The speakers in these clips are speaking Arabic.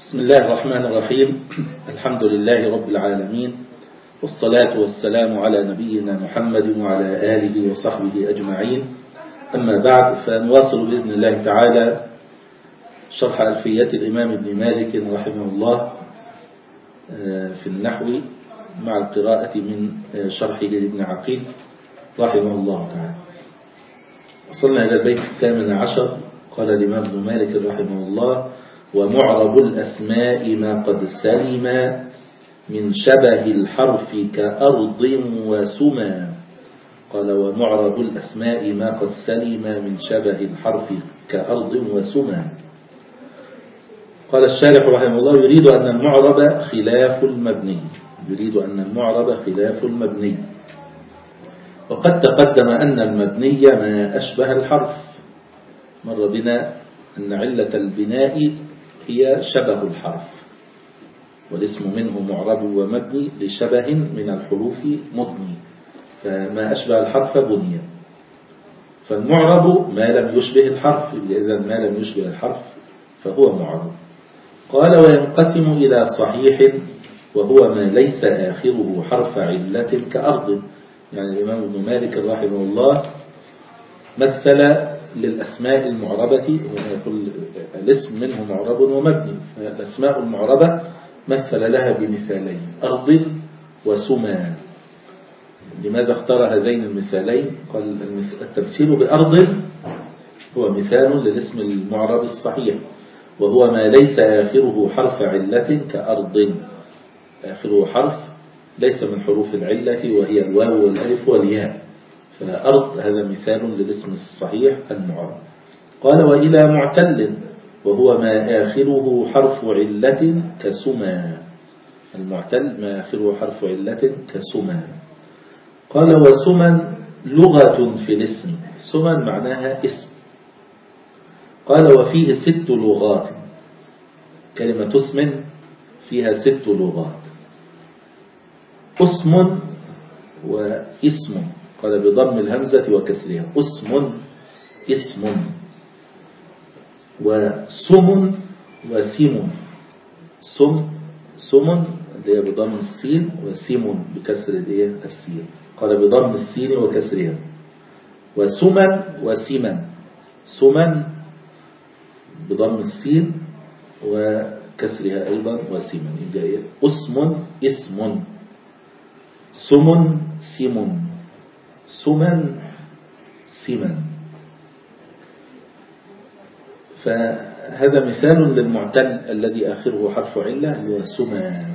بسم الله الرحمن الرحيم. الحمد لله رب العالمين، والصلاة والسلام على نبينا محمد وعلى آله وصحبه أجمعين. أما بعد، فنواصل بإذن الله تعالى شرح ألفية الإمام ابن مالك رحمه الله في النحو مع القراءة من شرحه لابن عقيل رحمه الله تعالى. وصلنا إلى البيت 18. قال الإمام ابن مالك رحمه الله: ومعرب الأسماء ما قد سلم من شبه الحرف كأرض وسما. قال: ومعرب الأسماء ما قد سلم من شبه الحرف كأرض وسما. قال الشارح رحمه الله: يريد أن المعرب خلاف المبني. يريد أن المعرب خلاف المبني. وقد تقدم أن المبني ما أشبه الحرف. مر بنا أن علة البناء هي شبه الحرف، والاسم منه معرب ومبني لشبه من الحروف مبني، فما أشبه الحرف بني. فالمعرب ما لم يشبه الحرف، إذا ما لم يشبه الحرف فهو معرب. قال: وينقسم إلى صحيح وهو ما ليس آخره حرف علة كأرض. يعني الإمام ابن مالك رحمه الله مثل للأسماء المعربة، ويقول الاسم منه معرب ومبني. الأسماء المعربة مثل لها بمثالين: أرض وسما. لماذا اختار هذين المثالين؟ قال: التمثيل بأرض هو مثال للاسم المعرب الصحيح، وهو ما ليس آخره حرف علة كأرض. آخره حرف ليس من حروف العلة، وهي الواو والألف والياء. فأرض هذا مثال للاسم الصحيح المعرب. قال: وإلى معتل وهو ما آخره حرف علة كسما. المعتل ما آخره حرف علة كسما. قال: وسما لغة في الاسم. سما معناها اسم. قال: وفيه 6 لغات. كلمة اسم فيها 6 لغات: اسم واسم. قال: بضم الهمزة وكسرها: اسم اسم. وسم وسم. سم اللي هي بضم السين، وسم بكسر السين. قال: بضم السين وكسرها. وسمن وسمن. سمن بضم السين وكسرها أيضا وسمن. يبقى اسم اسم، سم سم، سمن سمن. فهذا مثال للمعتل الذي آخره حرف علة هو سما.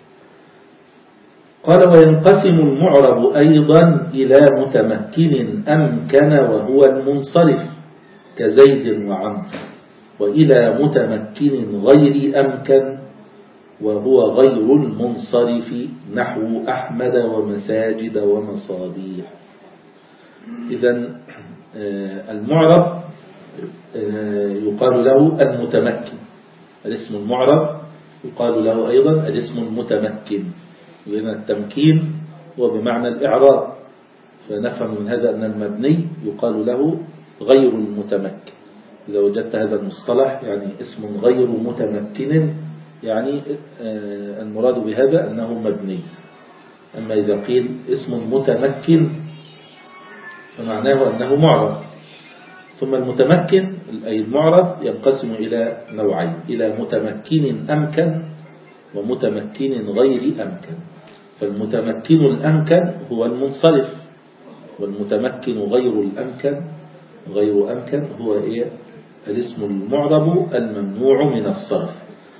قال: وينقسم المعرب أيضا إلى متمكن أمكن وهو المنصرف كزيد وعمر، وإلى متمكن غير أمكن وهو غير المنصرف نحو أحمد ومساجد ومصابيح. إذن المعرب يقال له المتمكن. الاسم المعرب يقال له أيضا الاسم المتمكن، لأن التمكين هو بمعنى الإعراب. فنفهم من هذا أن المبني يقال له غير المتمكن. إذا وجدت هذا المصطلح يعني اسم غير متمكن، يعني المراد بهذا أنه مبني. أما إذا قيل اسم متمكن فمعناه أنه معرب. ثم المتمكن أي المعرب ينقسم إلى نوعين: إلى متمكن أمكن ومتمكن غير أمكن. فالمتمكن الأمكن هو المنصرف، والمتمكن غير الأمكن غير أمكن هو الاسم المعرب الممنوع من الصرف.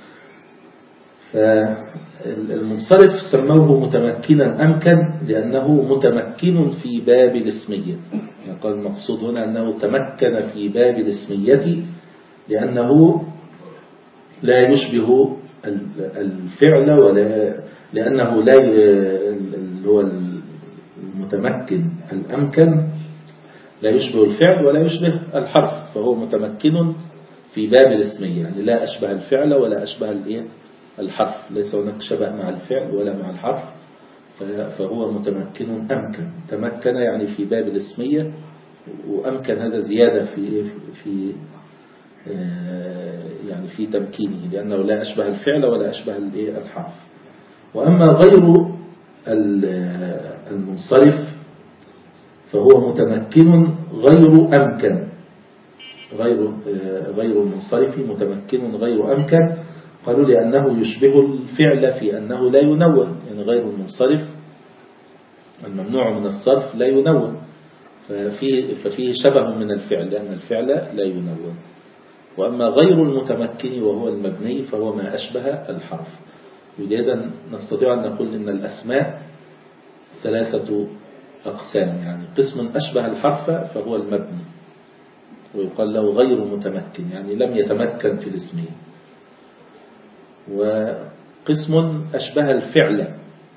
فالمنصرف سموه متمكنا أمكن لأنه متمكن في باب الاسمية. قال المقصود هنا أنه تمكن في باب الاسمية لأنه لا يشبه الفعل، ولا لأنه لا هو المتمكن الأمكن لا يشبه الفعل ولا يشبه الحرف، فهو متمكن في باب الاسمية، يعني لا أشبه الفعل ولا أشبه الحرف. ليس هناك شبه مع الفعل ولا مع الحرف، فهو متمكن أمكن. تمكن يعني في باب الاسمية، وأمكن هذا زيادة يعني في تمكينه، لأنه لا أشبه الفعل ولا أشبه الحرف. وأما غير المنصرف فهو متمكن غير أمكن. غير المنصرف متمكن غير أمكن، قالوا لأنه يشبه الفعل في أنه لا ينون. يعني غير المنصرف الممنوع من الصرف لا ينون، ففيه شبه من الفعل لأن الفعل لا ينون. وأما غير المتمكن وهو المبني فهو ما أشبه الحرف. ولذا نستطيع أن نقول إن الأسماء 3 أقسام. يعني قسم أشبه الحرف فهو المبني ويقال له غير متمكن، يعني لم يتمكن في الاسم. وقسم أشبه الفعل،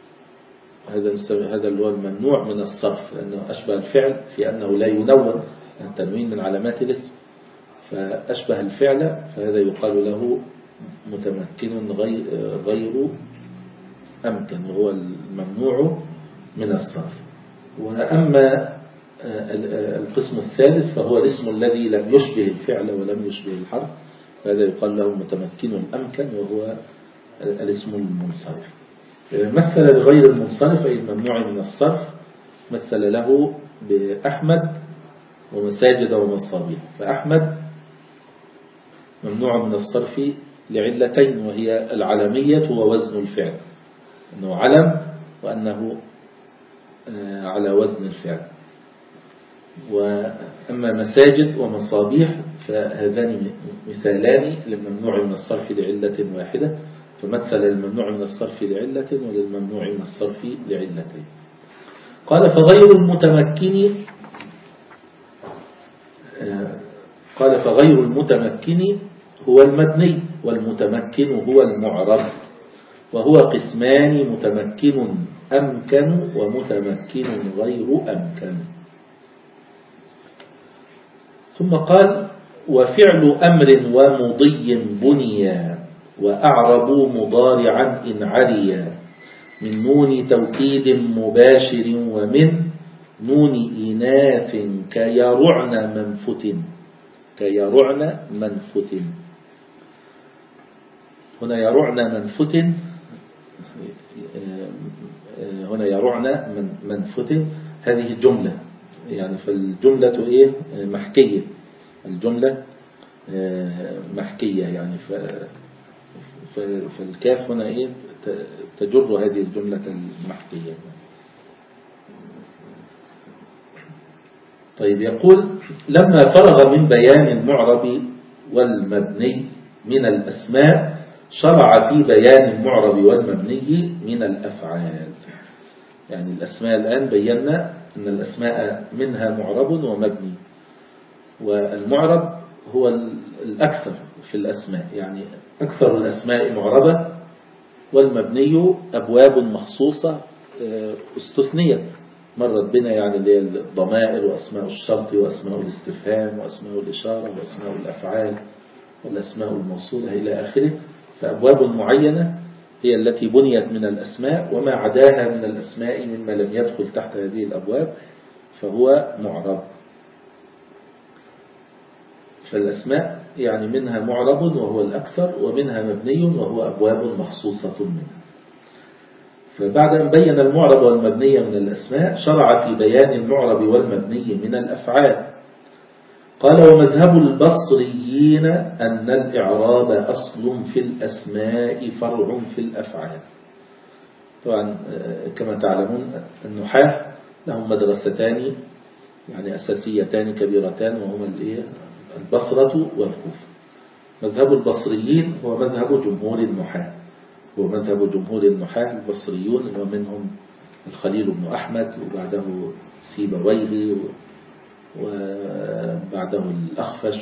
هذا اللي هو الممنوع من الصرف لأنه أشبه الفعل في أنه لا ينون، التنوين من علامات الاسم، فأشبه الفعل فهذا يقال له متمكن غير أمكن، وهو الممنوع من الصرف. وأما القسم الثالث فهو الاسم الذي لم يشبه الفعل ولم يشبه الحرف، فهذا يقال له متمكن أمكن، وهو الاسم المنصرف. مثل لغير المنصرف أي الممنوع من الصرف، مثل له بأحمد ومساجد ومصابيح. فأحمد ممنوع من الصرف لعلتين، وهي العلمية ووزن الفعل، أنه علم وأنه على وزن الفعل. وأما مساجد ومصابيح فهذان مثالان للممنوع من الصرف لعلة واحدة، فمثل الممنوع من الصرف لعلة وللممنوع من الصرف لعلتين. قال فغير المتمكن هو المبني، والمتمكن هو المعرب، وهو قسمان: متمكن أمكن ومتمكن غير أمكن. ثم قال: وفعل أمر ومضي بنيا، وأعرب مضارعا إن عليا، من نون توكيد مباشر ومن نون إناث كيرعن منفت. هنا يرعن منفت هذه جملة، يعني فالجملة محكية، الجملة محكية، يعني فالكاف هنا تجر هذه الجملة المحكية. طيب، يقول: لما فرغ من بيان المعرب والمبني من الأسماء شرع في بيان المعرب والمبني من الأفعال. يعني الأسماء الآن بينا أن الأسماء منها معرب ومبني، والمعرب هو الأكثر في الأسماء، يعني أكثر الأسماء معربة، والمبني أبواب مخصوصة استثنيت مرت بنا، يعني اللي هي الضمائر وأسماء الشرط وأسماء الاستفهام وأسماء الإشارة وأسماء الأفعال والأسماء الموصولة إلى آخره. فأبواب معينة هي التي بنيت من الأسماء، وما عداها من الأسماء مما لم يدخل تحت هذه الأبواب فهو معرب. فالأسماء يعني منها معرب وهو الأكثر، ومنها مبني وهو أبواب مخصوصة منها. فبعد أن بين المعرب والمبني من الأسماء شرع في بيان المعرب والمبني من الأفعال. قال: ومذهب البصريين أن الإعراب أصل في الأسماء فرع في الأفعال. طبعا كما تعلمون النحاة لهم مدرستان يعني أساسيتان كبيرتان، وهما البصرة والكوفة. مذهب البصريين هو مذهب جمهور النحاة، ومذهب جمهور النحاة البصريون، ومنهم الخليل بن أحمد، وبعده سيبويه، وبعده الأخفش،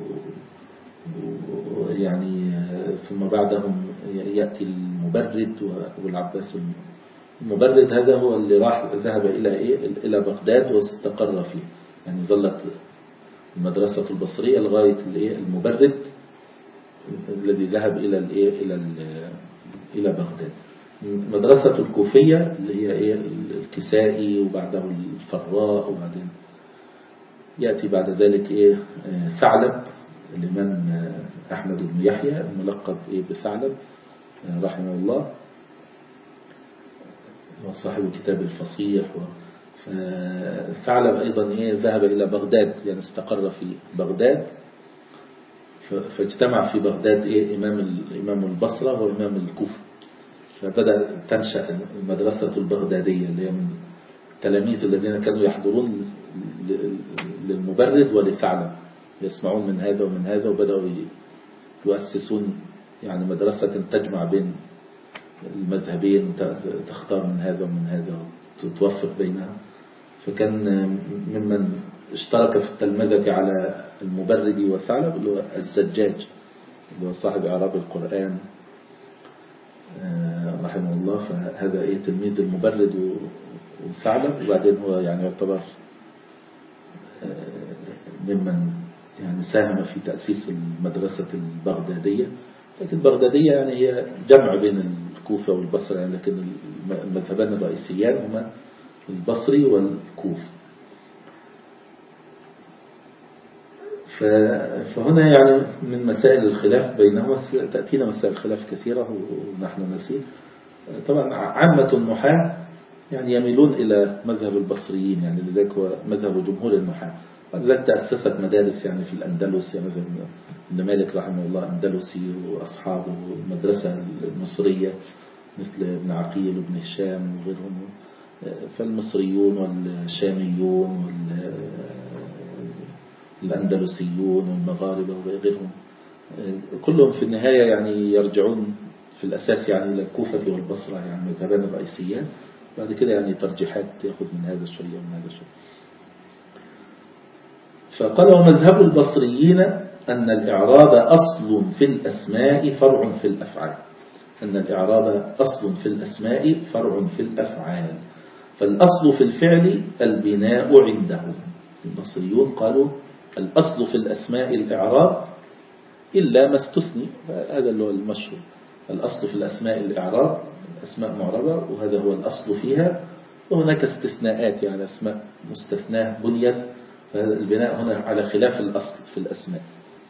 ويعني ثم بعدهم يأتي المبرد والعباس. المبرد هذا هو اللي ذهب إلى بغداد واستقر فيه، يعني ظلت المدرسة البصرية لغاية المبرد الذي ذهب إلى بغداد. مدرسة الكوفية اللي هي الكسائي، وبعده الفراء، وبعدين يأتي بعد ذلك ثعلب الإمام أحمد بن يحيى الملقب بثعلب رحمه الله، وصاحب كتاب الفصيح. ثعلب أيضا ذهب إلى بغداد، يعني استقر في بغداد، فاجتمع في بغداد إمام البصرة وإمام الكوفة، فبدأ تنشأ المدرسة البغدادية اللي هي من التلاميذ الذين كانوا يحضرون للمبرد ولثعلب، يسمعون من هذا ومن هذا، وبدأوا يؤسسون يعني مدرسة تجمع بين المذهبين، تختار من هذا ومن هذا وتوفق بينها. فكان ممن اشترك في التلمذة على المبرد وثعلب اللي هو الزجاج، اللي هو صاحب إعراب القرآن رحمه الله. فهذا تلميذ المبرد وثعلب، وبعدين هو يعني يعتبر ممن يعني ساهم في تأسيس المدرسة البغدادية. لكن البغدادية يعني هي جمع بين الكوفة والبصرة يعني، لكن المذهبان الرئيسيان هما البصري والكوفي. فهنا يعني من مسائل الخلاف بينهما، تأتينا مسائل الخلاف كثيرة ونحن نسير. طبعا عامة النحاة يعني يميلون إلى مذهب البصريين، يعني لذلك هو مذهب جمهور النحاة. ولذلك تأسست مدارس يعني في الأندلس، يعني مثلا ابن مالك رحمه الله أندلسي، وأصحابه المدرسة المصرية مثل ابن عقيل وابن هشام وغيرهم. فالمصريون والشاميون والأندلسيون والمغاربة وغيرهم كلهم في النهاية يعني يرجعون في الأساس يعني إلى الكوفة والبصرة، يعني مذهبان الرئيسيان. بعد كده يعني ترجيحات يأخذ من هذا شوية ومن هذا شوية. فقال ومذهب البصريين أن الإعراب أصل في الأسماء فرع في الأفعال. أن الإعراب أصل في الأسماء فرع في الأفعال، فالأصل في الفعل البناء عندهم. البصريون قالوا الأصل في الأسماء الإعراب إلا ما استثني، هذا اللي هو المشهور. الأصل في الأسماء الإعراب، أسماء معربة وهذا هو الأصل فيها، وهناك استثناءات يعني أسماء مستثناة بنيت، فهذا البناء هنا على خلاف الأصل في الأسماء.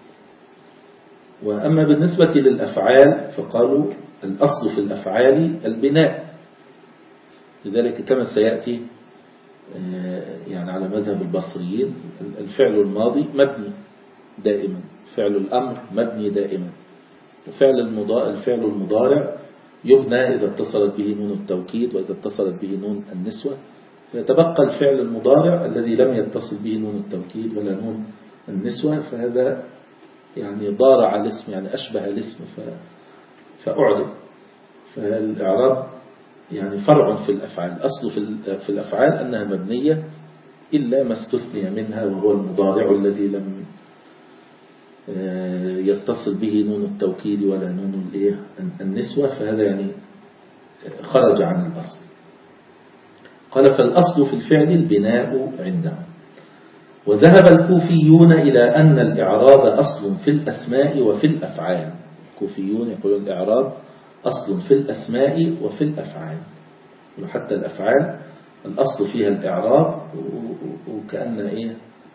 وأما بالنسبة للأفعال فقالوا الأصل في الأفعال البناء، لذلك كما سيأتي يعني على مذهب البصريين الفعل الماضي مبني دائما، فعل الأمر مبني دائما، وفعل الفعل المضارع يبنى إذا اتصلت به نون التوكيد وإذا اتصلت به نون النسوة، فيتبقى الفعل المضارع الذي لم يتصل به نون التوكيد ولا نون النسوة، فهذا يعني ضارع الاسم، يعني أشبه الاسم فأعرب. فالإعراب يعني فرع في الأفعال، الأصل في الأفعال أنها مبنية إلا ما استثني منها، وهو المضارع الذي لم يتصل به نون التوكيد ولا نون النسوة، فهذا يعني خرج عن الأصل. قال فالأصل في الفعل البناء عندهم. وذهب الكوفيون إلى أن الإعراب أصل في الأسماء وفي الأفعال. الكوفيون يقولون الإعراب أصل في الأسماء وفي الأفعال، وحتى الأفعال الأصل فيها الإعراب، وكأن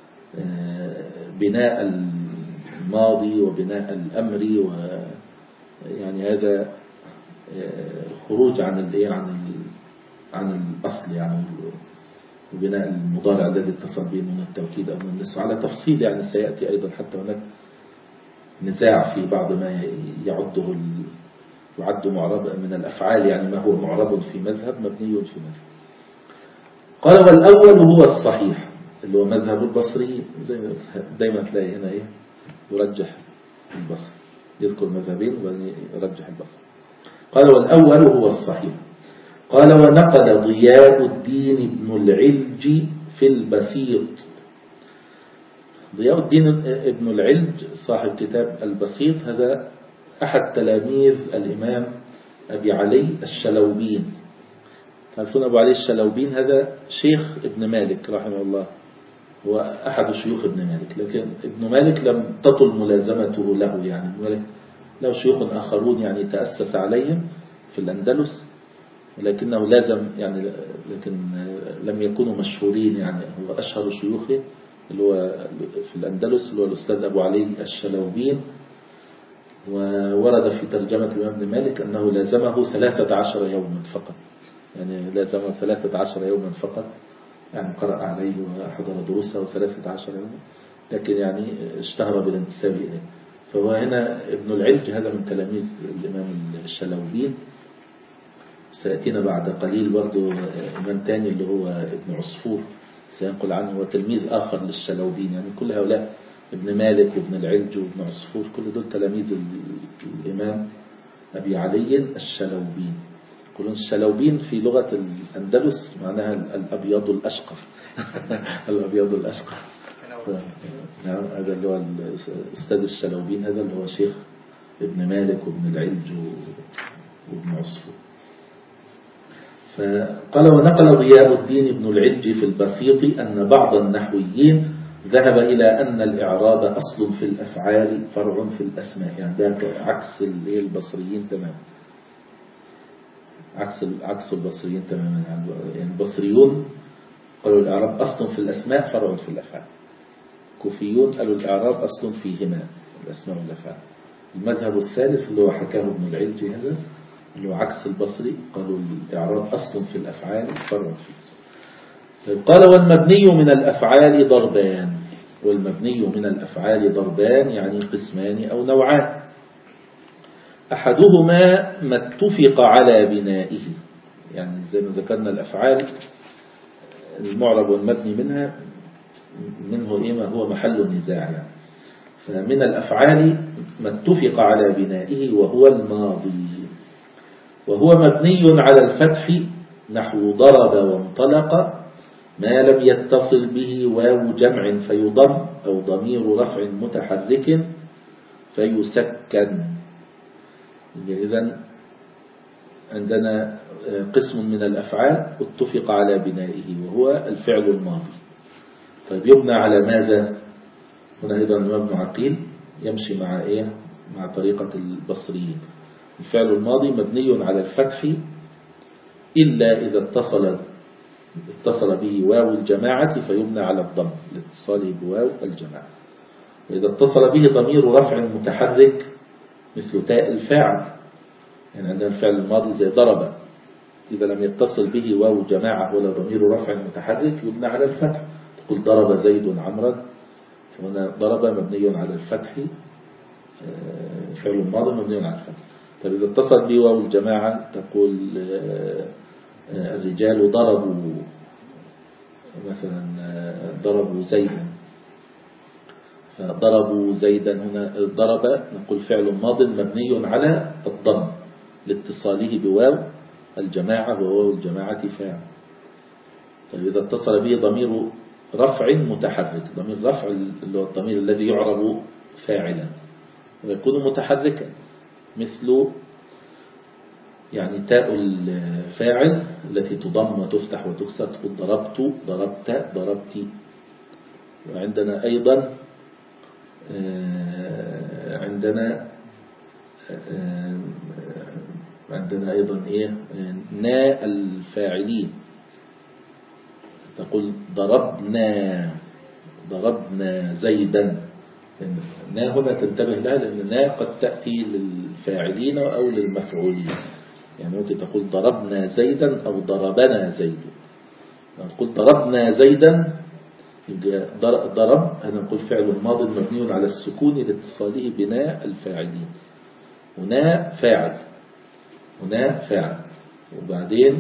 بناء الماضي وبناء الأمر، ويعني هذا خروج عن الأصل يعني، وبناء المضارع الذي اتصل به من التوكيد أو من النسوة على تفصيل يعني سيأتي أيضا، حتى هناك نزاع في بعض ما يعد معرب من الأفعال، يعني ما هو معرب في مذهب مبني في مذهب. قال والأول هو الصحيح اللي هو مذهب البصري، زي ما دايما تلاقي هنا يرجح البصري، يذكر مذهبين وبعدين يرجح البصري. قال والأول هو الصحيح. قال ونقل ضياء الدين ابن العلج في البسيط. ضياء الدين ابن العلج صاحب كتاب البسيط، هذا أحد تلاميذ الإمام أبي علي الشلوبين. تعرفون أبو علي الشلوبين هذا شيخ ابن مالك رحمه الله، هو أحد شيوخ ابن مالك، لكن ابن مالك لم تطل ملازمته له، يعني ابن مالك له شيوخ آخرون يعني تأسس عليهم في الأندلس، لكنه لازم يعني، لكن لم يكونوا مشهورين، يعني هو أشهر شيوخه اللي هو في الأندلس، اللي هو الأستاذ أبو علي الشلوبين. وورد في ترجمة الإمام ابن مالك أنه لازمه 13 يوما فقط، يعني لازمه 13 يوما فقط، يعني قرأ عليه وحضر دروسه 13 يوما، لكن يعني اشتهر بالانتساب إليه. فهو هنا ابن العلج هذا من تلاميذ الإمام الشلوبين. سيأتينا بعد قليل برضو إمام تاني اللي هو ابن عصفور سينقل عنه، هو تلميذ آخر للشلوبين. يعني كل هؤلاء ابن مالك وابن العلج وابن عصفور كل دول تلاميذ الإمام أبي علي الشلوبين. كلهم الشلوبين في لغة الأندلس معناها الأبيض الأشقر. الأبيض الأشقر. نعم، هذا اللي هو الأستاذ الشلوبين، هذا اللي هو شيخ ابن مالك وابن العلج وابن عصفور. فقال: ونقل ضياء الدين ابن العلج في البسيط أن بعض النحويين ذهب إلى أن الإعراب أصل في الأفعال فرع في الأسماء. يعني ده عكس البصريين تماما، عكس البصريين تماما. يعني البصريون قالوا الإعراب أصل في الأسماء فرع في الأفعال. كوفيون قالوا الإعراب أصل فيهما الأسماء والأفعال. المذهب الثالث اللي هو حكاه ابن العلج هذا اللي هو عكس البصري، قالوا الإعراب أصل في الأفعال فرع في الأسماء. قال: والمبني من الأفعال ضربان. والمبني من الأفعال ضربان يعني قسمان أو نوعان. أحدهما ما اتفق على بنائه، يعني زي ما ذكرنا الأفعال المعرب والمبني منه ما هو محل النزاع. يعني فمن الأفعال ما اتفق على بنائه وهو الماضي، وهو مبني على الفتح نحو ضرب وانطلق، ما لم يتصل به واو جمع فيضم أو ضمير رفع متحرك فيسكن. إذن عندنا قسم من الأفعال اتفق على بنائه وهو الفعل الماضي. طيب يبنى على ماذا؟ هنا أيضا الإمام ابن عقيل يمشي مع مع طريقة البصريين. الفعل الماضي مبني على الفتح إلا إذا اتصل به واو الجماعة فيبنى على الضم لاتصاله بواو الجماعة. وإذا اتصل به ضمير رفع متحرك مثل تاء الفاعل، يعني عندنا الفعل الماضي زي ضرب، إذا لم يتصل به واو جماعة ولا ضمير رفع متحرك يبنى على الفتح. تقول ضرب زيد عمرا، هنا ضرب مبني على الفتح، فعل الماضي مبني على الفتح. طيب إذا اتصل به واو الجماعة تقول الرجال ضربوا مثلا، ضربوا زيدا، فضربوا زيدا هنا ضرب نقول فعل ماض مبني على الضم لاتصاله بواو الجماعة وواو الجماعة فاعل. طيب إذا اتصل به ضمير رفع متحرك، ضمير رفع اللي هو الضمير الذي يعرب فاعلا ويكون متحركا مثل يعني تاء الفاعل التي تضم وتفتح وتكسر، تقول ضربت ضربت ضربتي. وعندنا أيضا عندنا أيضا نا الفاعلين، تقول ضربنا زيدا. نا هنا تنتبه لها لأن نا قد تأتي للفاعلين أو للمفعولين، يعني ممكن تقول ضربنا زيدا أو ضربنا زيد. تقول ضربنا زيدا ضرب أنا نقول فعل ماض مبني على السكون لاتصاله بنا الفاعلين، هنا فاعل وبعدين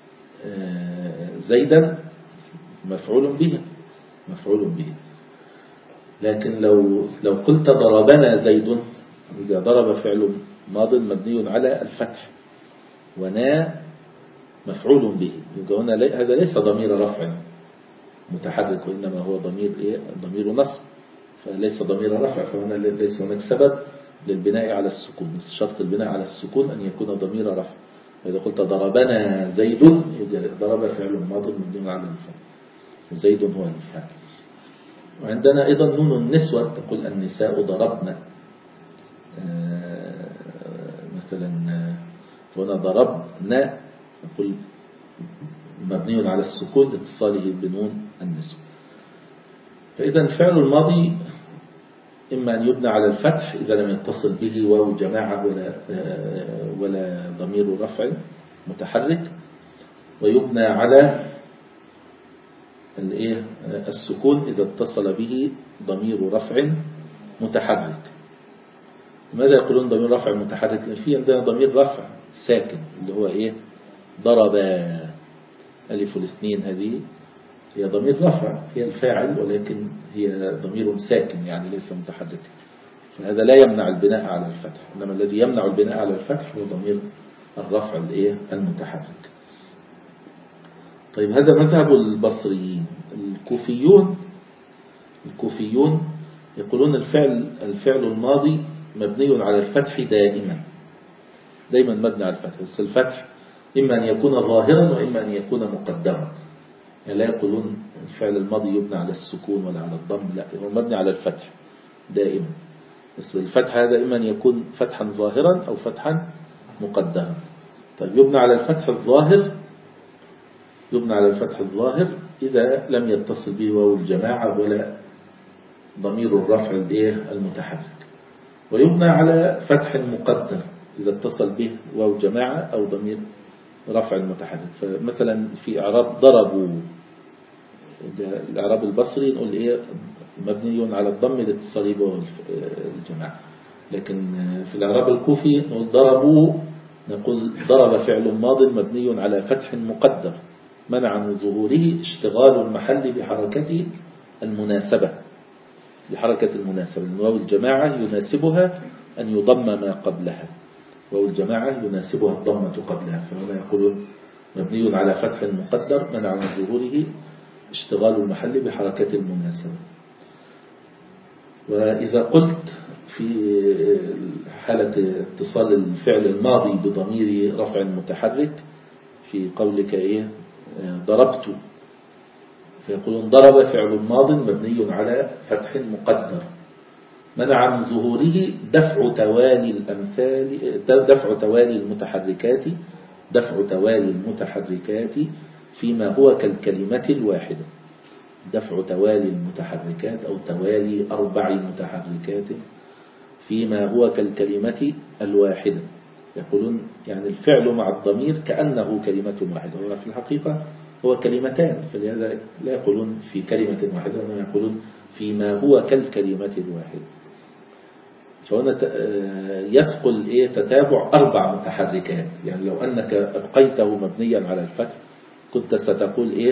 زيدا مفعول به. لكن لو قلت ضربنا زيد، إذا ضرب فعل ماض مبني على الفتح ونا مفعول به، يبقى هنا هذا ليس ضمير رفع متحرك وإنما هو ضمير نصب، فليس ضمير رفع، فهنا ليس هناك سبب للبناء على السكون. شرط البناء على السكون أن يكون ضمير رفع. فإذا قلت ضربنا زيد ضرب فعل ماض مبني على الفتح وزيد هو الفاعل. وعندنا أيضا نون النسوة، تقول النساء ضربنا مثلا، هنا ضربنا نقول مبني على السكون لاتصاله بنون النسوة. فإذا الفعل الماضي إما أن يبنى على الفتح إذا لم يتصل به واو جماعة ولا ضمير رفع متحرك، ويبنى على السكون إذا اتصل به ضمير رفع متحرك. ماذا يقولون ضمير رفع متحرك؟ لأن في عندنا ضمير رفع ساكن اللي هو ضرب، ألف الاثنين هذه هي ضمير رفع، هي الفاعل ولكن هي ضمير ساكن يعني ليس متحرك، فهذا لا يمنع البناء على الفتح. إنما الذي يمنع البناء على الفتح هو ضمير الرفع المتحرك. طيب هذا مذهب البصريين. الكوفيون يقولون الفعل الماضي مبني على الفتح دائما مبني على الفتح، بس الفتح إما أن يكون ظاهرا وإما أن يكون مقدرا. يعني لا يقولون الفعل الماضي يبنى على السكون ولا على الضم، لا، هو مبني على الفتح دائما. بس الفتح هذا إما أن يكون فتحا ظاهرا أو فتحا مقدرا. طيب يبنى على الفتح الظاهر إذا لم يتصل به واو الجماعة ولا ضمير الرفع المتحرك، ويبنى على فتح مقدر إذا اتصل به واو جماعة أو ضمير رفع المتحرك. فمثلا في إعراب ضربوا، الإعراب البصري نقول مبني على الضم لاتصال به الجماعة، لكن في الإعراب الكوفي نقول ضربوا، نقول ضرب فعل ماض مبني على فتح مقدر منع من ظهوره اشتغال المحل بحركة المناسبة، لأن واو الجماعة يناسبها أن يضم ما قبلها، واو الجماعة يناسبها الضمة قبلها، فهنا يقولون مبني على فتح مقدر منع من ظهوره اشتغال المحل بحركة المناسبة. وإذا قلت في حالة اتصال الفعل الماضي بضمير رفع متحرك في قولك ضربت، فيقولون ضرب فعل ماض مبني على فتح مقدر منع من ظهوره دفع توالي المتحركات فيما هو كالكلمة الواحدة، دفع توالي المتحركات أو توالي 4 متحركات فيما هو كالكلمة الواحدة. يقولون يعني الفعل مع الضمير كأنه كلمة واحدة، وفي الحقيقة هو كلمتان، فلهذا لا يقولون في كلمة واحدة، وإنما يقولون فيما هو كالكلمة الواحدة. فهنا يثقل تتابع 4 متحركات. يعني لو أنك أبقيته مبنيا على الفتح كنت ستقول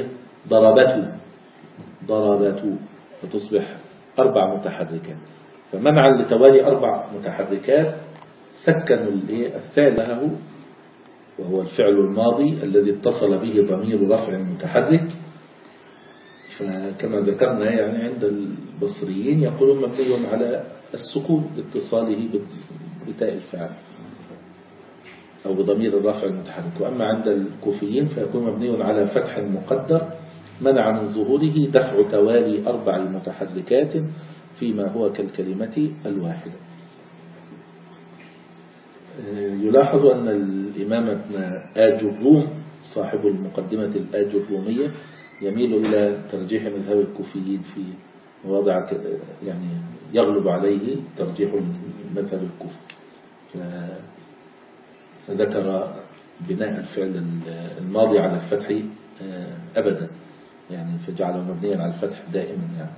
ضربته فتصبح 4 متحركات. فمنعا لتوالي 4 متحركات سكنوا الثالث له، وهو الفعل الماضي الذي اتصل به ضمير رفع متحرك. فكما ذكرنا يعني عند البصريين يقولون مبني على السكون لاتصاله بتاء الفعل أو بضمير الرفع المتحرك. وأما عند الكوفيين فيكون مبني على فتح مقدر منع من ظهوره دفع توالي 4 متحركات فيما هو كالكلمة الواحدة. يلاحظ أن الإمام ابن آجروم صاحب المقدمة الآجرومية يميل إلى ترجيح مذهب الكوفيين في مواضع، يعني يغلب عليه ترجيح مذهب الكوفي، فذكر بناء الفعل الماضي على الفتح أبدا، يعني فجعله مبنيا على الفتح دائما يعني.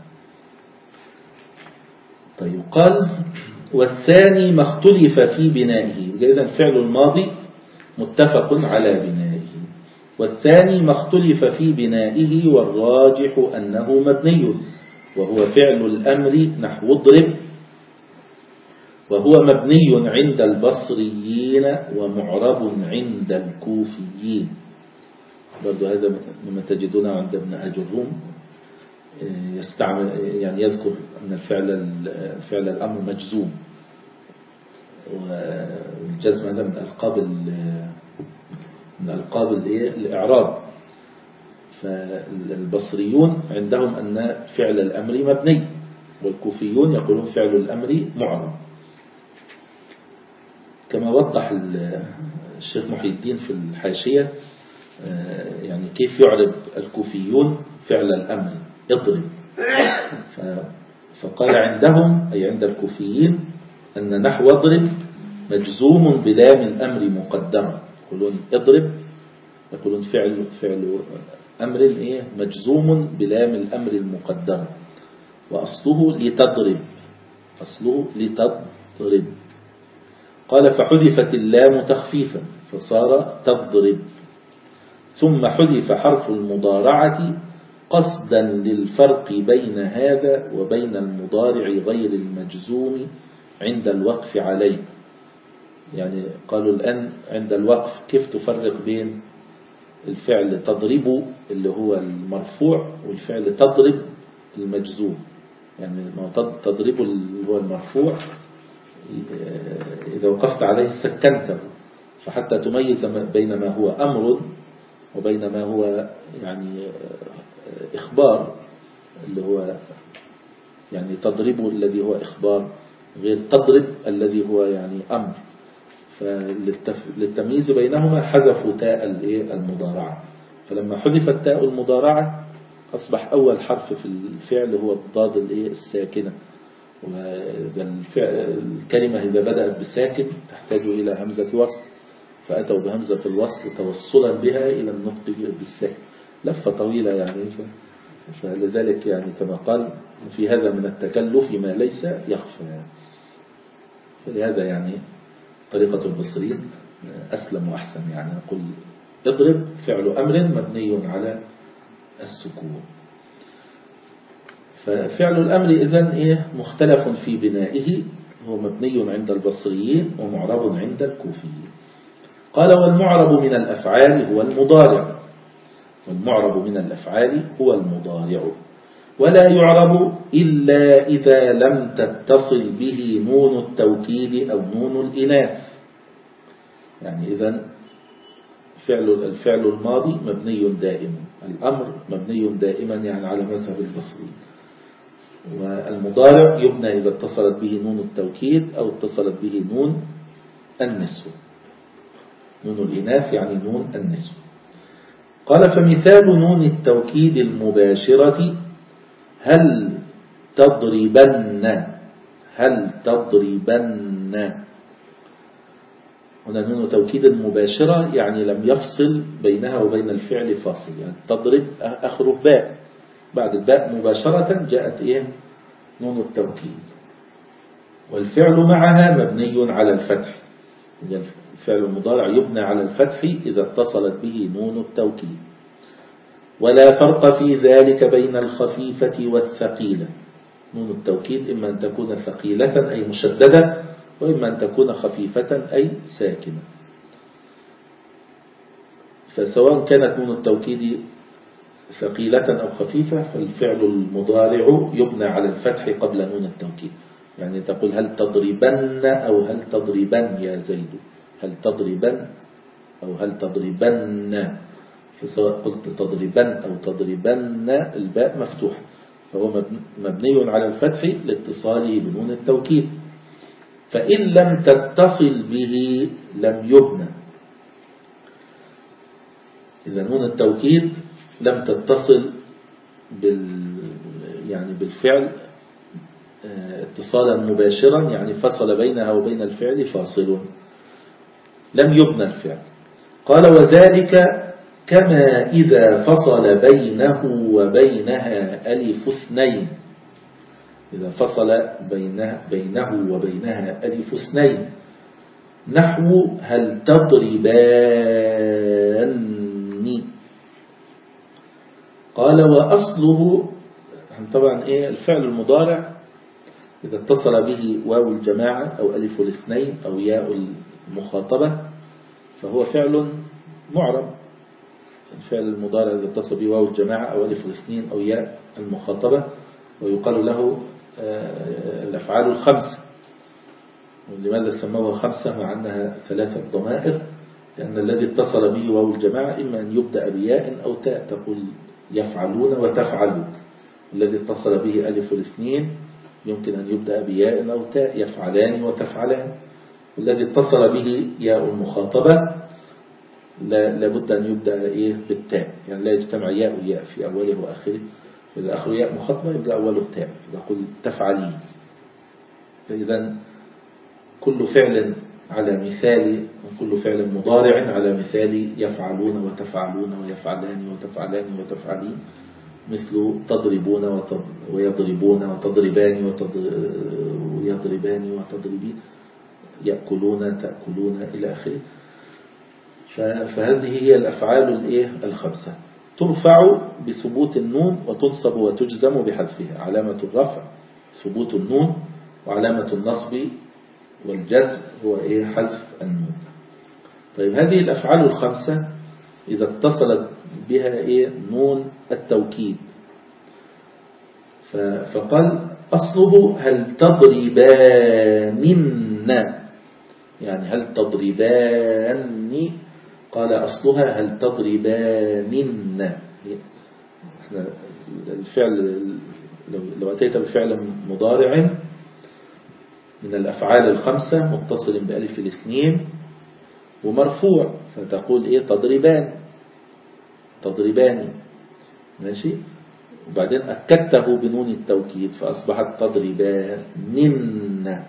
طيب قال والثاني ما اختلف في بنائه، إذا الفعل الماضي متفق على بنائه، والثاني ما اختلف في بنائه والراجح أنه مبني، وهو فعل الأمر نحو اضرب، وهو مبني عند البصريين ومعرب عند الكوفيين. برضو هذا مما تجدونه عند ابن أجروم يستعمل، يعني يذكر أن فعل الأمر مجزوم، والجزم هذا من ألقاب الإعراب. فالبصريون عندهم أن فعل الأمر مبني، والكوفيون يقولون فعل الأمر معرب، كما وضح الشيخ محي الدين في الحاشية يعني كيف يعرب الكوفيون فعل الأمر اضرب. فقال عندهم أي عند الكوفيين أن نحو اضرب مجزوم بلام الأمر مقدما. يقولون اضرب، يقولون فعل أمر إيه مجزوم بلام الأمر المقدم، وأصله لتضرب، أصله لتضرب. قال فحذفت اللام تخفيفا فصار تضرب، ثم حذف حرف المضارعة قصدا للفرق بين هذا وبين المضارع غير المجزوم عند الوقف عليه. يعني قالوا الآن عند الوقف كيف تفرق بين الفعل تضرب اللي هو المرفوع والفعل تضرب المجزوم؟ يعني تضرب اللي هو المرفوع إذا وقفت عليه سكنته، فحتى تميز بين ما هو أمر وبين ما هو يعني إخبار، اللي هو يعني تضرب الذي هو إخبار غير تضرب الذي هو يعني أمر. فللتمييز بينهما حذفوا تاء المضارعة، فلما حذفت تاء المضارعة أصبح أول حرف في الفعل هو الضاد الساكنة. الكلمة إذا بدأت بساكن تحتاج إلى همزة وصل، فأتوا بهمزة الوصل توصلا بها إلى النطق بالساكن، لفة طويلة يعني. فلذلك يعني كما قال في هذا من التكلف ما ليس يخفى. فلهذا يعني طريقة البصريين أسلم وأحسن، يعني نقول اضرب فعل أمر مبني على السكون. ففعل الأمر إذن مختلف في بنائه، هو مبني عند البصريين ومعرب عند الكوفيين. قال والمعرب من الأفعال هو المضارع، والمعرب من الأفعال هو المضارع، ولا يعرب إلا إذا لم تتصل به نون التوكيد أو نون الإناث. يعني إذن الفعل الماضي مبني دائما، الأمر مبني دائما يعني على مذهب البصري، والمضارع يبنى إذا اتصلت به نون التوكيد أو اتصلت به نون النسوة، نون الإناث يعني نون النسوة. قال فمثال نون التوكيد المباشرة هل تضربن، هل تضربن. هنا نون توكيد المباشرة يعني لم يفصل بينها وبين الفعل فاصل، يعني تضرب أخره باء، بعد الباء مباشرة جاءت نون التوكيد، والفعل معها مبني على الفتح. الفعل المضارع يبنى على الفتح إذا اتصلت به نون التوكيد. ولا فرق في ذلك بين الخفيفة والثقيلة. نون التوكيد إما أن تكون ثقيلة أي مشددة، وإما أن تكون خفيفة أي ساكنة. فسواء كانت نون التوكيد ثقيلة أو خفيفة فالفعل المضارع يبنى على الفتح قبل نون التوكيد. يعني تقول هل تضربن أو هل تضربن يا زيد، هل تضربن أو هل تضربن. فسواء قلت تضربن أو تضربن الباء مفتوح، فهو مبني على الفتح لاتصاله بنون التوكيد. فإن لم تتصل به لم يبنى. إذا نون التوكيد لم تتصل يعني بالفعل اتصالا مباشرا، يعني فصل بينها وبين الفعل فاصل، لم يبنى الفعل. قال وذلك كما إذا فصل بينه وبينها ألف اثنين، إذا فصل بينه وبينها ألف اثنين، نحو هل تضربان. قال وأصله طبعا الفعل المضارع إذا اتصل به واو الجماعة أو ألف الاثنين أو ياء المخاطبة فهو فعل معرب. الفعل المضارع إذا اتصل به واو الجماعة أو ألف الاثنين أو ياء المخاطبة، ويقال له الأفعال الخمسة. لماذا سموها خمسة مع أنها ثلاثة ضمائر؟ لأن الذي اتصل به واو الجماعة إما أن يبدأ بياء أو تاء، تقول يفعلون وتفعلون. الذي اتصل به ألف الاثنين يمكن أن يبدأ بياء أو تاء، يفعلان وتفعلان. والذي اتصل به ياء المخاطبة لابد أن يبدأ بالتاء، يعني لا يجتمع ياء وياء في أوله وآخره، فإذا آخره ياء مخاطبة يبقى أوله تاء، فنقول تفعلين. فإذا كل فعل على مثال، وكل فعل مضارع على مثال يفعلون وتفعلون ويفعلان وتفعلان وتفعلين، مثل تضربون ويضربون وتضربان ويضربان وتضربين، يأكلون تأكلون إلى آخره. فهذه هي الأفعال الخمسة، ترفع بثبوت النون وتنصب وتجزم بحذفها. علامة الرفع ثبوت النون، وعلامة النصب والجزم هو حذف النون. طيب هذه الأفعال الخمسة إذا اتصلت بها نون التوكيد، فقال أصله هل تضربانن، يعني هل تضربان، قال أصلها هل تضربانن. الفعل لو أتيت بفعل مضارع من الأفعال الخمسة متصل بألف الاثنين ومرفوع، فتقول تضربان، تضربان، ماشي، وبعدين أكدته بنون التوكيد فأصبحت تضربانن،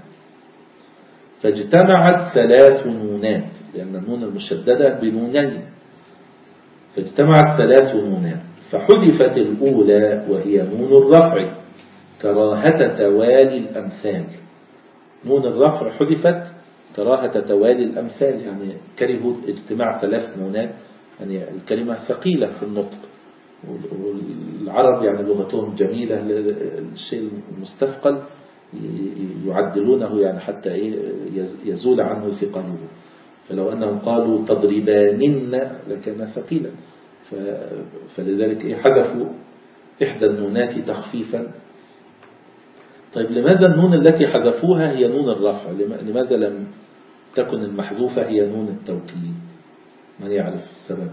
فاجتمعت ثلاث نونات، لأن النون المشددة بنونين، فاجتمعت ثلاث نونات، فحذفت الأولى وهي نون الرفع كراهة توالي الأمثال. نون الرفع حذفت كراهة توالي الأمثال، يعني كرهوا اجتماع ثلاث نونات، يعني الكلمة ثقيلة في النطق، والعرب يعني لغتهم جميلة، الشيء المستثقل يعدلونه يعني حتى يزول عنه ثقله. فلو أنهم قالوا تضربانن لكان ثقيلا، فلذلك حذفوا إحدى النونات تخفيفا. طيب لماذا النون التي حذفوها هي نون الرفع؟ لماذا لم تكن المحذوفة هي نون التوكيد؟ من يعرف السبب؟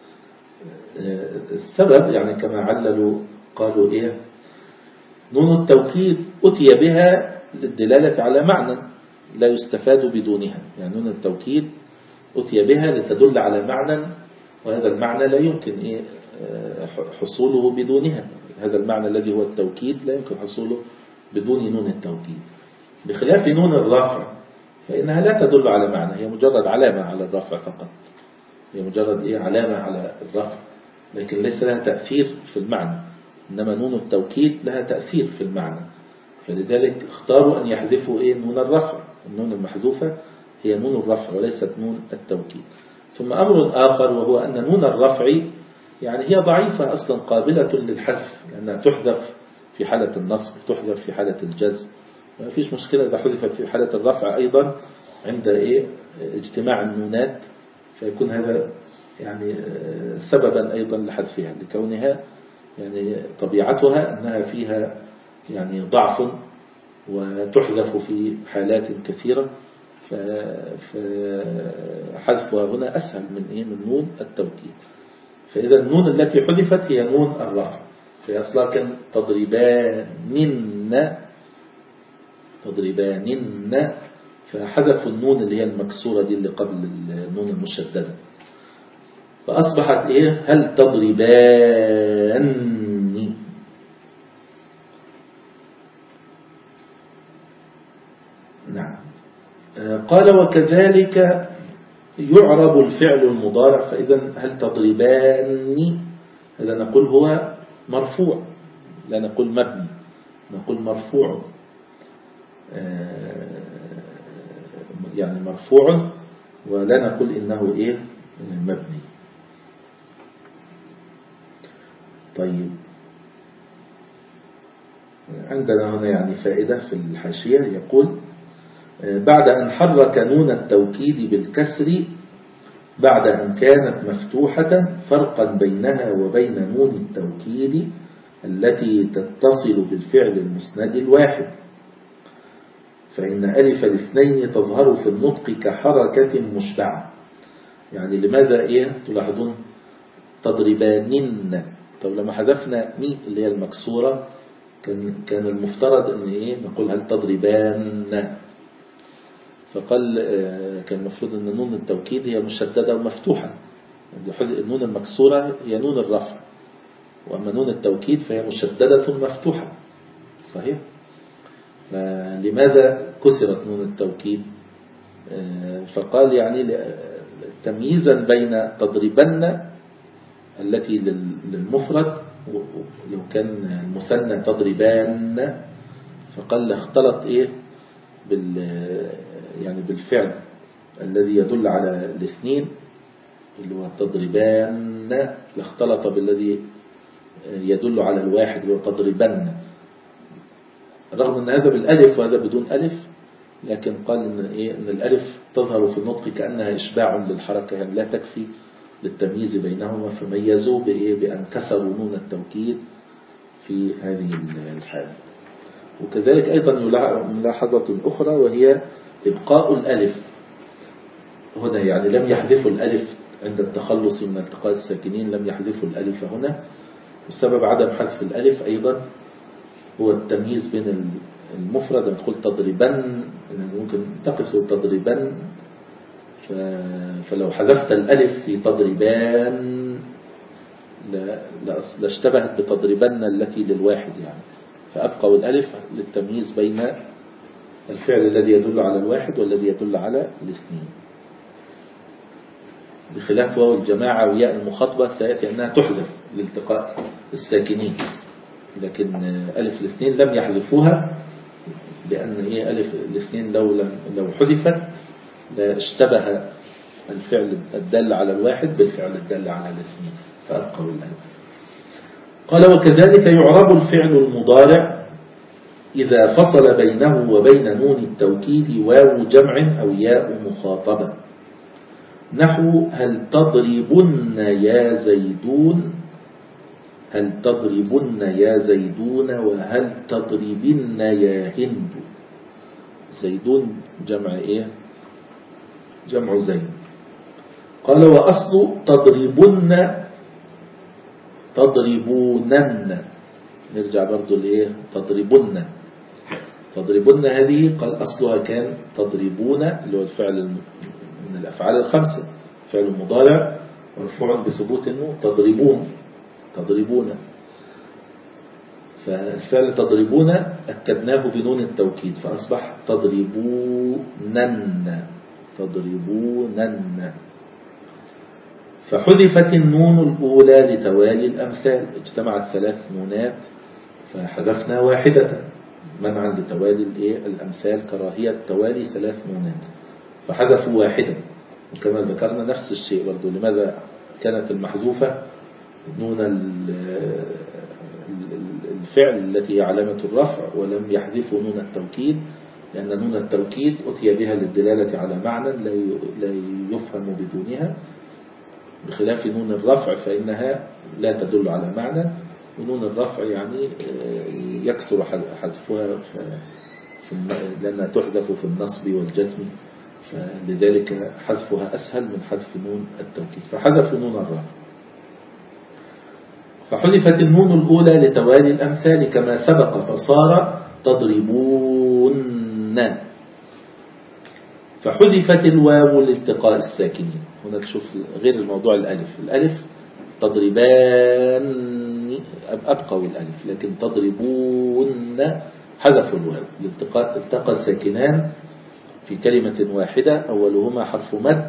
السبب يعني كما عللوا قالوا نون التوكيد أتي بها للدلالة على معنى لا يستفاد بدونها، يعني نون التوكيد أتي بها لتدل على معنى، وهذا المعنى لا يمكن حصوله بدونها. هذا المعنى الذي هو التوكيد لا يمكن حصوله بدون نون التوكيد، بخلاف نون الرفع فإنها لا تدل على معنى، هي مجرد علامة على الرفع فقط، هي مجرد علامة على الرفع، لكن ليس لها تأثير في المعنى. إنما نون التوكيد لها تأثير في المعنى، فلذلك اختاروا أن يحذفوا نون الرفع. النون المحذوفة هي نون الرفع وليست نون التوكيد. ثم أمر آخر، وهو أن نون الرفع يعني هي ضعيفة أصلا، قابلة للحذف، لأنها تحذف في حالة النصب، تحذف في حالة الجزم، ما فيش مشكلة إذا حذفت في حالة الرفع أيضا عند اجتماع النونات، فيكون هذا يعني سببا أيضا لحذفها، لكونها يعني طبيعتها أنها فيها يعني ضعف وتحذف في حالات كثيرة، فحذفها هنا أسهل من نون التوكيد. فإذا النون التي حذفت هي نون الرفع، في أصلها كان تضربانن، فحذفوا النون اللي هي المكسورة دي اللي قبل النون المشددة، فأصبحت هل تضرباني. نعم. قال وكذلك يعرب الفعل المضارع، فإذا هل تضرباني هذا نقول هو مرفوع، لا نقول مبني، نقول مرفوع، يعني مرفوع، ولا نقول إنه مبني. طيب عندنا هنا يعني فائدة في الحاشية، يقول بعد أن حرك نون التوكيد بالكسر بعد أن كانت مفتوحة فرقا بينها وبين نون التوكيد التي تتصل بالفعل المسند الواحد، فإن ألف الاثنين تظهر في النطق كحركة مشبعة. يعني لماذا تلاحظون تضربانن؟ طب لما حذفنا ني اللي هي المكسورة كان المفترض أن نقول هل تضربان، فقال كان المفروض أن نون التوكيد هي مشددة ومفتوحة، النون المكسورة هي نون الرفع، وأما نون التوكيد فهي مشددة مفتوحة. صحيح؟ لماذا كسرت نون التوكيد؟ فقال يعني تمييزا بين تضربن التي للمفرد، لو كان المثنى تضربان، فقال اختلط ايه يعني بالفعل الذي يدل على الاثنين اللي هو تضربان، اختلط بالذي يدل على الواحد اللي هو تضربن، رغم ان هذا بالالف وهذا بدون الف، لكن قال ان الالف تظهر في النطق كأنها اشباع للحركة، يعني لا تكفي للتمييز بينهما، فميزوا بأن كسروا نون التوكيد في هذه الحالة. وكذلك أيضا ملاحظة أخرى وهي إبقاء الألف هنا، يعني لم يحذفوا الألف عند التخلص من التقاء الساكنين، لم يحذفوا الألف هنا. والسبب عدم حذف الألف أيضا هو التمييز بين المفرد، لما تقول تضربن ممكن تقف تضربن، فلو حذفت الألف في تضربان لاشتبهت بتضربن التي للواحد يعني، فأبقوا الألف للتمييز بين الفعل الذي يدل على الواحد والذي يدل على الاثنين، بخلاف واو الجماعة وياء المخاطبة سيأتي أنها تحذف لالتقاء الساكنين، لكن ألف الاثنين لم يحذفوها، لأن ألف الاثنين لو حذفت اشتبه الفعل الدال على الواحد بالفعل الدال على الاثنين، فأبقوا الألف. قال وكذلك يعرب الفعل المضارع إذا فصل بينه وبين نون التوكيد واو جمع أو ياء مخاطبة، نحو هل تضربن يا زيدون، هل تضربن يا زيدون، وهل تضربن يا هند. زيدون جمع جمع زيد. قال وأصل تضربونن، نرجع برضو تضربون هذه قال أصلها كان تضربون، اللي هو الفعل من الأفعال الخمسة، فعل مضارع مرفوع بثبوت انه تضربون، فالفعل تضربون أكدناه بنون التوكيد فأصبح تضربونن. فحذفت النون الأولى لتوالي الأمثال، اجتمعت 3 نونات فحذفنا واحدة منعا لتوالي الأمثال، كراهية توالي 3 نونات فحذفوا واحدة. وكما ذكرنا نفس الشيء برضو، لماذا كانت المحذوفة نون الفعل التي هي علامة الرفع ولم يحذفوا نون التوكيد؟ لأن نون التوكيد أتي بها للدلالة على معنى لا يفهم بدونها، بخلاف نون الرفع فإنها لا تدل على معنى، ونون الرفع يعني يكثر حذفها لأنها تحذف في النصب والجزم، فلذلك حذفها أسهل من حذف نون التوكيد، فحذفوا نون الرفع. فحذفت النون الأولى لتوالي الأمثال كما سبق فصار تضربون. فحذفت الواو لالتقاء الساكنين، هنا تشوف غير الموضوع الألف تضربان أبقوا الألف، لكن تضربون حذفوا الواو التقى الساكنان في كلمة واحدة أولهما حرف مد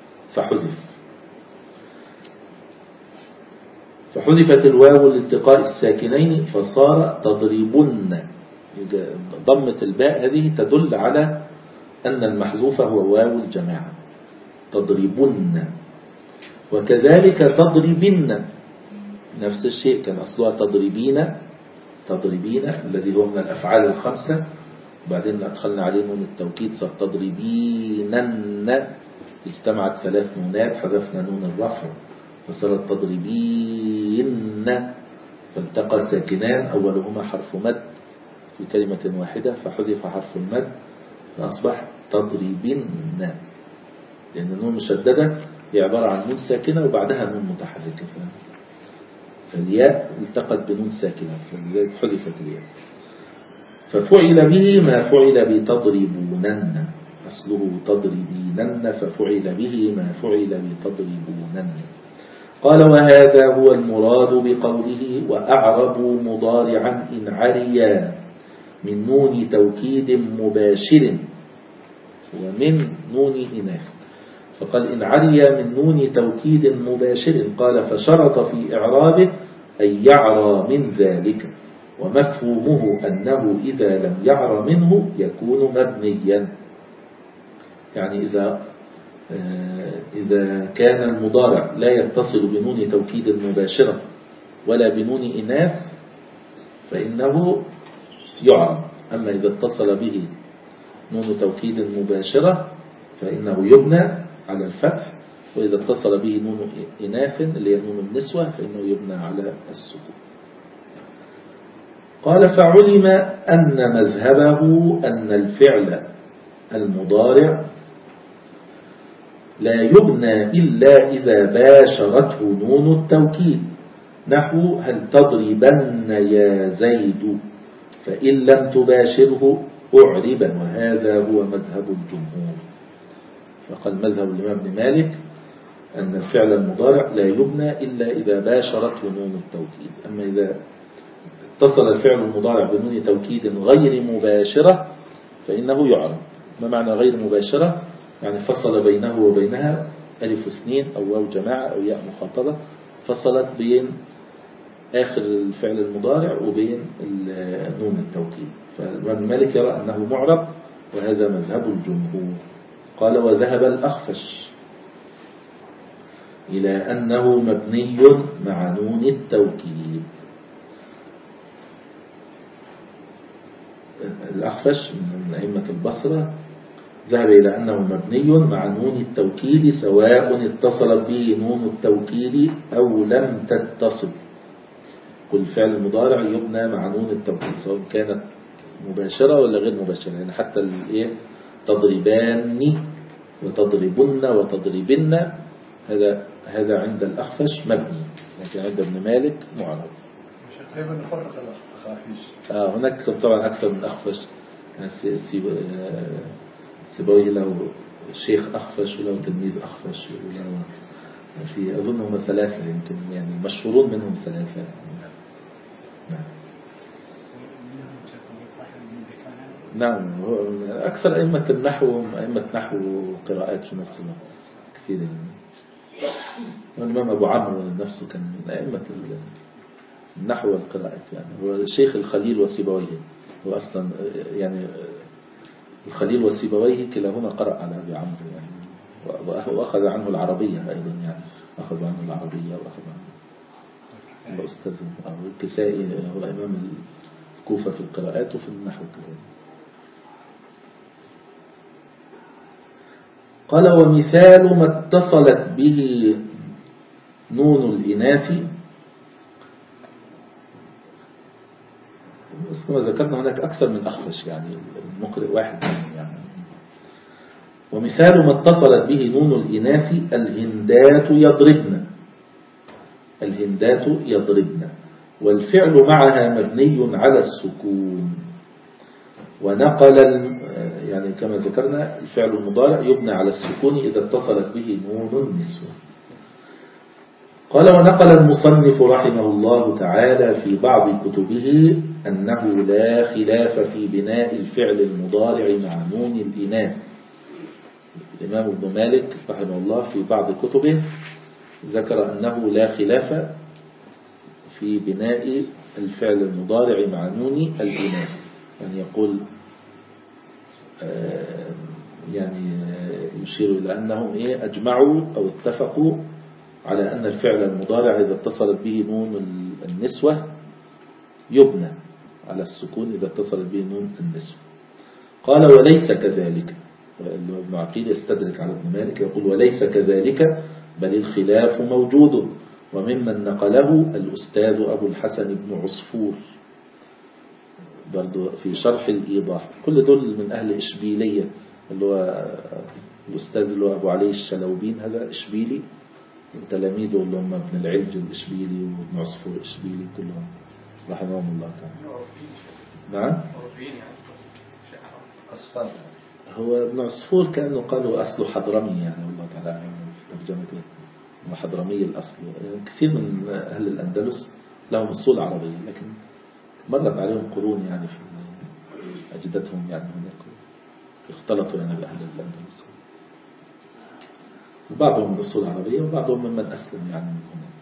فحذفت الواو لالتقاء الساكنين فصار تضربن. ضمة الباء هذه تدل على أن المحذوف هو واو الجماعة، تضربن. وكذلك تضربن نفس الشيء، كان أصلها تضربين الذي هو من الأفعال الخمسة، وبعدين أدخلنا عليه نون التوكيد صار تضربينن، اجتمعت 3 نونات حذفنا نون الرفع فصارت تضربين، فالتقى ساكنان أولهما حرف مد في كلمة واحدة فحذف حرف المد فأصبح تضربين، لأن النون مشددة هي عبارة عن نون ساكنة وبعدها نون متحركة، فالياء التقت بنون ساكنة فلذلك حذفت الياء. ففعل به ما فعل بتضربونن، أصله تضربينن ففعل به ما فعل بتضربونن. قال وهذا هو المراد بقوله وأعربوا مضارعا إن عريا من نون توكيد مباشر ومن نون إناث. فقال إن عريا من نون توكيد مباشر قال فشرط في إعرابه أن يعرى من ذلك، ومفهومه أنه إذا لم يعرى منه يكون مبنيا. يعني إذا كان المضارع لا يتصل بنون توكيد مباشرة ولا بنون إناث فإنه يعرب. أما إذا اتصل به نون توكيد مباشرة فإنه يبنى على الفتح، وإذا اتصل به نون إناث اللي هي نون النسوة فإنه يبنى على السكون. قال فعلم أن مذهبه أن الفعل المضارع لا يبنى إلا إذا باشرته نون التوكيد، نحو هل تضربن يا زيد، فإن لم تباشره أعربا، وهذا هو مذهب الجمهور. فقال مذهب الإمام ابن مالك أن الفعل المضارع لا يبنى إلا إذا باشرته نون التوكيد. أما إذا اتصل الفعل المضارع بنون توكيد غير مباشرة فإنه يعرب. ما معنى غير مباشرة؟ يعني فصل بينه وبينها ألف اثنين أو واو جماعة أو ياء مخاطبة، فصلت بين آخر الفعل المضارع وبين نون التوكيد. فالإمام مالك يرى أنه معرب، وهذا مذهب الجمهور. قال وذهب الأخفش إلى أنه مبني مع نون التوكيد. الأخفش من أئمة البصرة ذهب إلى أنه مبني مع نون التوكيد سواء اتصلت به نون التوكيد أو لم تتصل. كل فعل المضارع يبنى مع نون التوكيد سواء كانت مباشرة ولا غير مباشرة. يعني حتى تضربان وتضربن وتضربن هذا عند الأخفش مبني، لكن عند ابن مالك معرب. مش كيف نفرق الأخفش؟ هناك طبعا أكثر من أخفش. سيبويه له الشيخ أخفش وله تلميذ أخفش وله في أظن هم ثلاثة يمكن، يعني مشهورون منهم ثلاثة. نعم أكثر أئمة النحو هم أئمة نحو وقراءات في نفس الوقت كثير. الإمام أبو عمرو نفسه كان من أئمة النحو والقراءات. يعني هو الشيخ الخليل وسيبويه، هو أصلا يعني الخليل وسيبويه كلاهما قرأ على أبي عمرو يعني، وأخذ عنه العربية أيضا، يعني أخذ عنه العربية وأخذ عنه الأستاذ الكسائي هو إمام الكوفة في القراءات وفي النحو كذلك. قال ومثال ما اتصلت به نون الإناث، كما ذكرنا هناك أكثر من أخفش، يعني المقرئ واحد يعني. ومثال ما اتصلت به نون الإناث الهندات يضربن، الهندات يضربن، والفعل معها مبني على السكون. ونقل يعني كما ذكرنا الفعل المضارع يبنى على السكون إذا اتصلت به نون النسوة. قال ونقل المصنف رحمه الله تعالى في بعض كتبه أنه لا خلاف في بناء الفعل المضارع مع نون الإناث. الإمام ابن مالك رحمه الله في بعض كتبه ذكر أنه لا خلاف في بناء الفعل المضارع مع نون الإناث. يعني يقول يعني يشير إلى أنهم أجمعوا أو اتفقوا على أن الفعل المضارع إذا اتصلت به نون النسوة يبنى على السكون إذا اتصلت به نون النسوة. قال وليس كذلك. ابن عقيل يستدرك على ابن مالك يقول وليس كذلك بل الخلاف موجود، وممن نقله الأستاذ أبو الحسن بن عصفور برضو في شرح الإيضاح. كل دول من أهل إشبيلية، اللي هو الأستاذ اللي هو أبو علي الشلوبين هذا إشبيلي، وتلاميذه اللي هم ابن العلج الإشبيلي وابن عصفور الإشبيلي كلهم رحمهم الله تعالى. نعم هو ابن عصفور كأنه قالوا أصله حضرمي، يعني والله تعالى في ترجمته حضرمي الأصل. كثير من أهل الأندلس لهم أصول عربية، لكن مرت عليهم قرون يعني في أجدادهم يعني هناك اختلطوا يعني بأهل الأندلس، وبعضهم بالأصول العربية وبعضهم ممن أسلم يعني من هنا.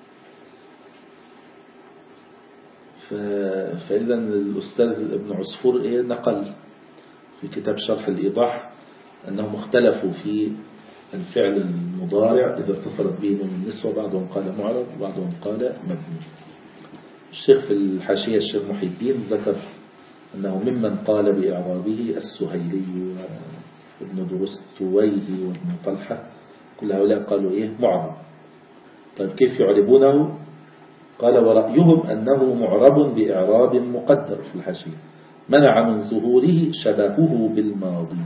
فإذا الأستاذ ابن عصفور نقل في كتاب شرح الإيضاح أنهم اختلفوا في الفعل المضارع إذا اتصلت به نون النسوة، بعضهم قال معرب وبعضهم قال مبني. الشيخ في الحاشية الشيخ محي الدين ذكر أنه ممن قال بإعرابه السهيلي وابن درستويه وابن طلحة، كل هؤلاء قالوا معرب. طيب كيف يعربونه؟ قال ورأيهم أنه معرب بإعراب مقدر في الحاشية منع من ظهوره شبهه بالماضي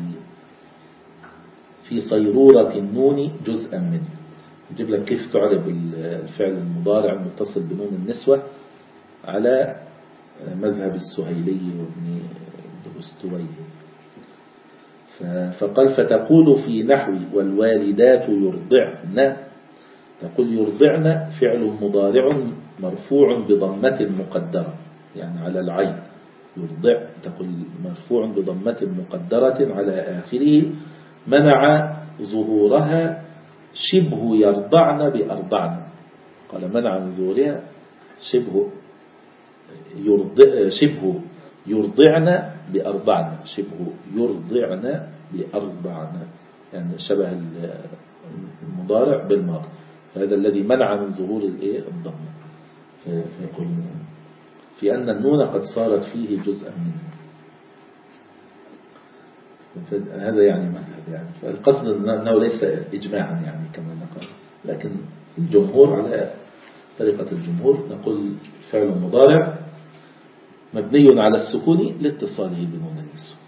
في صيرورة النون جزءا منه. يجيب لك كيف تعرب الفعل المضارع المتصل بنون النسوة على مذهب السهيلي وابن درستويه. فقال فتقول في نحو والوالدات يرضعن، تقول يرضعن فعل مضارع مرفوع بضمة مقدرة يعني على العين، يرضع تقول مرفوع بضمة مقدرة على آخره منع ظهورها شبه يرضعن بأرضعن. قال منع من ظهورها شبه يرضعن بأرضعن، شبه يرضعن بأرضعن يعني شبه المضارع بالماضي، فهذا الذي منع من ظهور الضمة. فيقول في أن النون قد صارت فيه جزءا منه. هذا يعني مذهب يعني، فالقصد أنه ليس إجماعا يعني كما نقول، لكن الجمهور على طريقة الجمهور نقول فعل مضارع مبني على السكون لاتصاله بنون النسوة.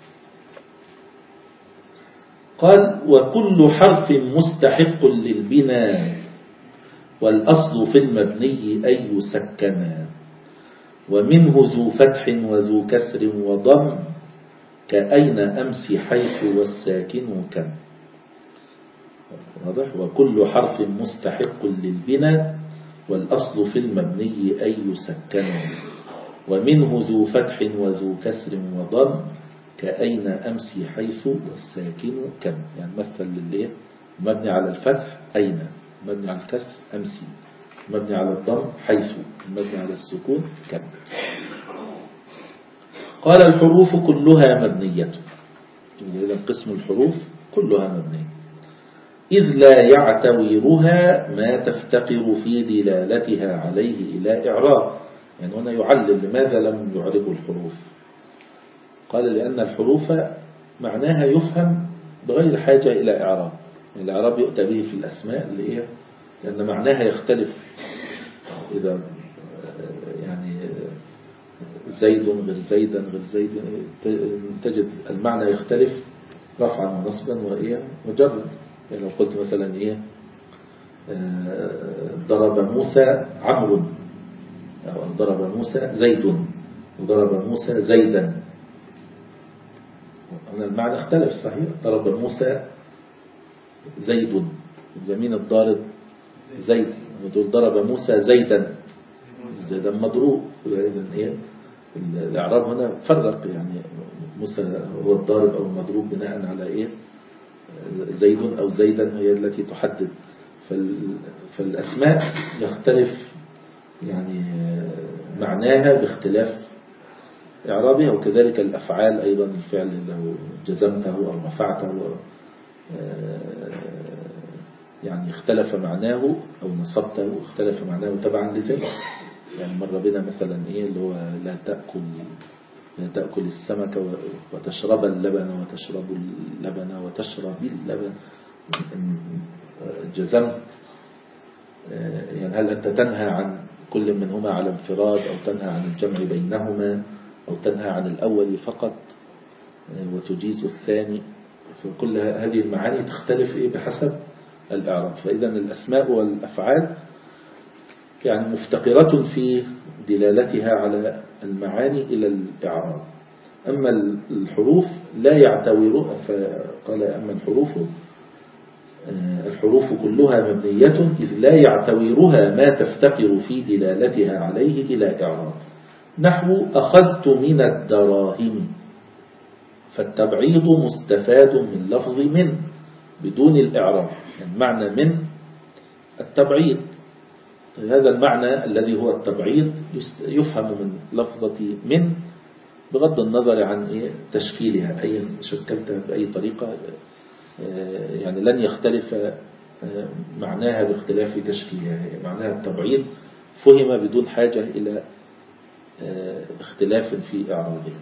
قال وكل حرف مستحق للبناء والأصل في المبني أن يسكنا ومنه ذو فتح وذو كسر وضم كأين أمس حيث والساكن كم. واضح؟ وكل حرف مستحق للبناء والأصل في المبني أن يسكنا ومنه ذو فتح وذو كسر وضم كأين أمس حيث والساكن كم. يعني مثل للإيه؟ مبني على الفتح أين، مبني على الكسر أمسي، مبني على الضم حيث، مبني على السكون كم. قال الحروف كلها مبنية، إذا قسم الحروف كلها مبنية إذ لا يعتويرها ما تفتقر في دلالتها عليه إلى إعراب. يعني هنا يعلل لماذا لم يعربوا الحروف. قال لأن الحروف معناها يفهم بغير حاجة إلى إعراب. يعني الإعراب يؤتى به في الأسماء لأن معناها يختلف، إذا يعني زيد غير زيدا غير زيد تجد المعنى يختلف رفعا ونصبا وجرا. يعني لو قلت مثلا ضرب موسى عمرو أو ضرب موسى زيد وضرب موسى زيدا، هنا المعنى اختلف صحيح. ضرب موسى زيد، يمين الضارب زيد، ودول ضرب موسى زيدا، زيدا مضروب. إذن الإعراب هنا فرق، يعني موسى هو الضارب أو المضروب بناء على زيد أو زيدا هي التي تحدد. فالأسماء يختلف يعني معناها باختلاف إعرابها، وكذلك الأفعال أيضا. الفعل لو جزمته أو رفعته يعني اختلف معناه، أو نصبته اختلف معناه تبعا لذلك. يعني مر بنا مثلا اللي هو لا تأكل السمك وتشرب اللبن وتشرب اللبن وتشرب اللبن، جزم. يعني هل أنت تنهى عن كل منهما على انفراد، أو تنهى عن الجمع بينهما، أو تنهى عن الأول فقط وتجيز الثاني؟ فكل هذه المعاني تختلف بحسب الإعراب. فإذا الأسماء والأفعال يعني مفتقرة في دلالتها على المعاني إلى الإعراب. أما الحروف لا يعتبرها، فقال أما الحروف الحروف كلها مبنية إذ لا يعتورها ما تفتقر في دلالتها عليه إلى إعراب. نحو أخذت من الدراهم، فالتبعيض مستفاد من لفظ من بدون الإعراب، يعني معنى من التبعيض. هذا المعنى الذي هو التبعيض يفهم من لفظة من بغض النظر عن تشكيلها، أي شكلتها بأي طريقة، يعني لن يختلف معناها باختلاف تشكيلها. معناها التبعيض فهم بدون حاجة إلى اختلاف في إعرابه.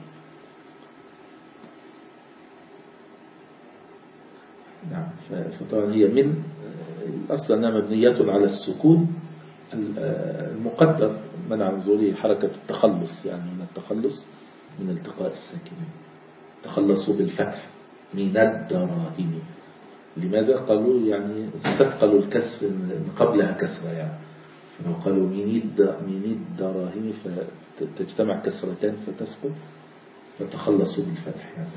نعم. فطبعا هي من الأصل أنها مبنية على السكون المقدر منع من ظهوره حركة التخلص، يعني من التخلص من التقاء الساكنين، تخلصوا بالفتح من الدراهم. لماذا قالوا؟ يعني استثقلوا الكسر قبلها كسرة، يعني فلو قالوا من الدراهم فتجتمع كسرتان فتسقط، فتخلصوا بالفتح يعني.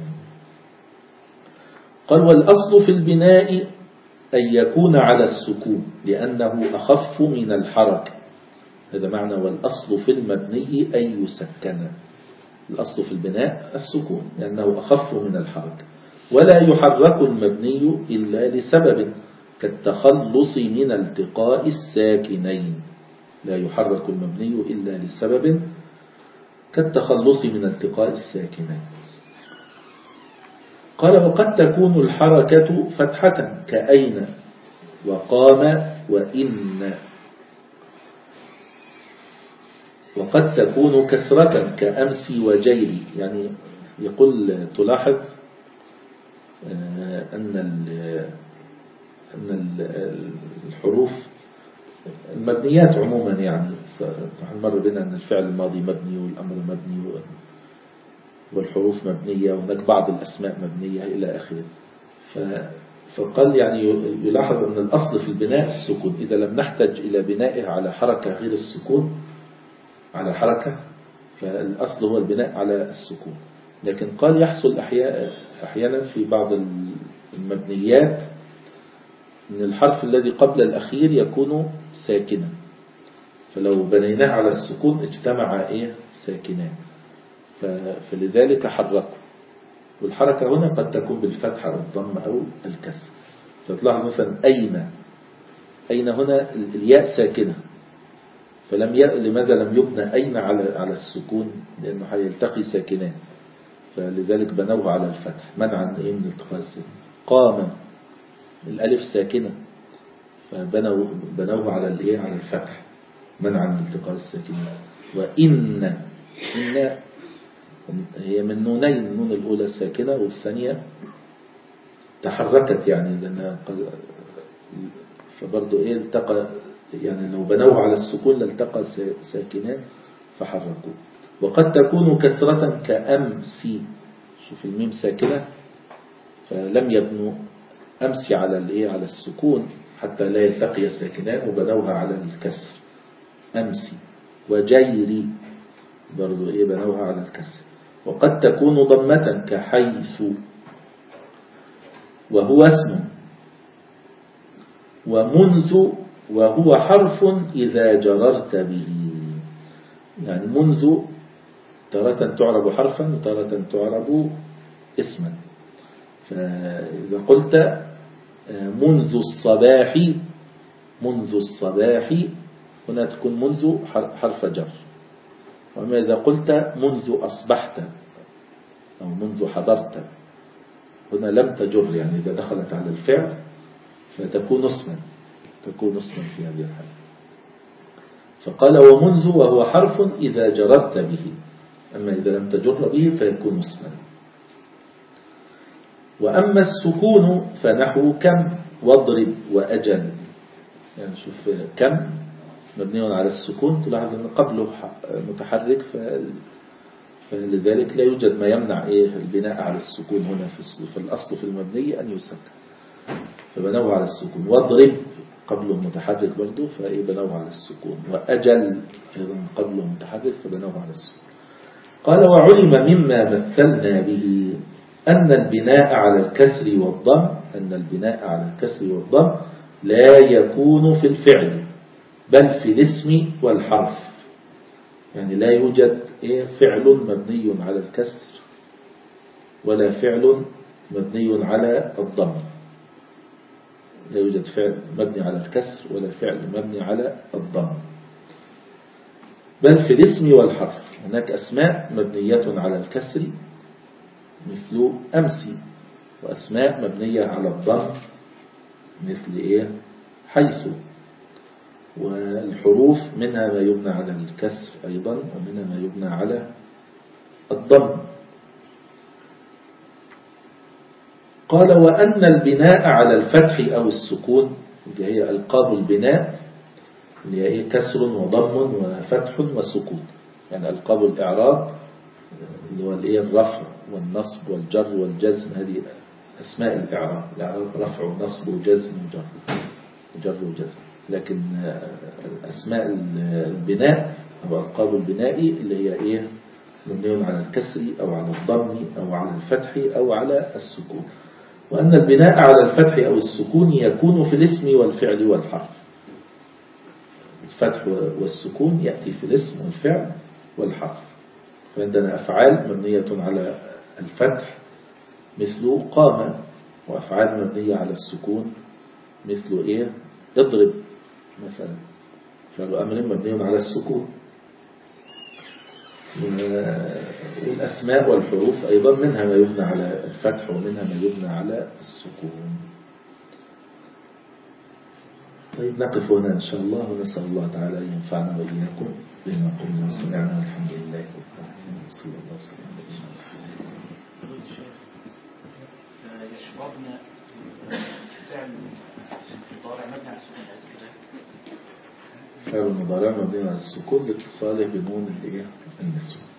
قال والأصل في البناء أن يكون على السكون لأنه أخف من الحركة. هذا معنى والأصل في المبني أن يسكن. الأصل في البناء السكون لأنه أخف من الحركة، ولا يحرك المبني إلا لسبب كالتخلص من التقاء الساكنين. لا يحرك المبني إلا لسبب كالتخلص من التقاء الساكنين. قال وقد تكون الحركة فتحة كأين وقام وإن، وقد تكون كسرة كأمس وجيري. يعني يقول تلاحظ أن الحروف المبنيات عموما، يعني مر بنا أن الفعل الماضي مبني والأمر مبني والحروف مبنية وهناك بعض الأسماء مبنية إلى آخره. فقال يعني يلاحظ أن الأصل في البناء السكون، إذا لم نحتج إلى بنائه على حركة غير السكون على حركة، فالأصل هو البناء على السكون. لكن قال يحصل أحيانا في بعض المبنيات أن الحرف الذي قبل الأخير يكون ساكنا، فلو بنيناه على السكون اجتمع ساكنان، فلذلك حركوا. والحركة هنا قد تكون بالفتح أو الضم أو الكسر. فتلاحظ مثلا أين هنا الياء ساكنة، لماذا لم يبنى أين على السكون؟ لأنه هيلتقي ساكنان، فلذلك بنوه على الفتح منعا من التقاء الساكن. قام الألف ساكنة، فبنوه على الفتح منعا من التقاء الساكنين. وإن هي من نونين، النون الأولى ساكنة والثانية تحركت، يعني لأنها فبرضو التقى، يعني لو بنوه على السكون لالتقى ساكنان فحركوا. وقد تكون كسرة كأمس، شوف الميم ساكنة فلم يبنوا أمس على السكون حتى لا يلتقي ساكنان وبنوها على الكسر أمسي. وجيري برضو بنوها على الكسر. وقد تكون ضمة كحيث وهو اسم. ومنذ وهو حرف إذا جررت به، يعني منذ تارة تعرب حرفا وتارة تعرب اسما. فإذا قلت منذ الصباح هنا تكون منذ حرف جر. وما إذا قلت منذ أصبحت أو منذ حضرت هنا لم تجر، يعني إذا دخلت على الفعل فتكون اسما في هذه الحالة. فقال ومنذ وهو حرف إذا جررت به، أما إذا لم تجر به فيكون اسما. وأما السكون فنحو كم واضرب وأجل. يعني شوف كم مبني على السكون، تلاحظ أن قبله متحرك، فلذلك لا يوجد ما يمنع البناء على السكون هنا في الأصل في المبني أن يسكن، فبنوه على السكون. واضرب قبله متحرك برضه فبنوه على السكون. وأجل أيضا قبله متحرك فبنوه على السكون. قال وعلم مما مثلنا به أن البناء على الكسر والضم لا يكون في الفعل بل في الاسم والحرف. يعني لا يوجد فعل مبني على الكسر ولا فعل مبني على الضم. لا يوجد فعل مبني على الكسر ولا فعل مبني على الضم، بل في الاسم والحرف. هناك أسماء مبنية على الكسر مثل أمسي، وأسماء مبنية على الضم مثل حيث. والحروف منها ما يبنى على الكسر أيضا ومنها ما يبنى على الضم. قال وأن البناء على الفتح أو السكون، هي ألقاب البناء اللي هي كسر وضم وفتح وسكون. يعني ألقاب الإعراب اللي هو الرفع والنصب والجر والجزم، هذه أسماء الإعراب. الإعراب رفع ونصب وجزم وجر وجزم. لكن أسماء البناء أو ألقاب البناء اللي هي مبني على الكسر أو على الضم أو على الفتح أو على السكون. وأن البناء على الفتح أو السكون يكون في الاسم والفعل والحرف. الفتح والسكون يأتي في الاسم والفعل والحرف. فعندنا أفعال مبنية على الفتح مثل قام، وأفعال مبنية على السكون مثل اضرب مثلا، فعل أمر مبني على السكون. والأسماء والحروف أيضا منها ما يبنى على الفتح ومنها ما يبنى على السكون. طيب نقف هنا إن شاء الله، ونسأل الله تعالى أن ينفعنا وإياكم بما قلنا وسمعنا. الحمد لله رب العالمين، صلى الله وسلم على نبينا محمد. يشربنا فعل مضارع مبني على السكون. فعل المضارع مبني على السكون لاتصاله بنون النسوة.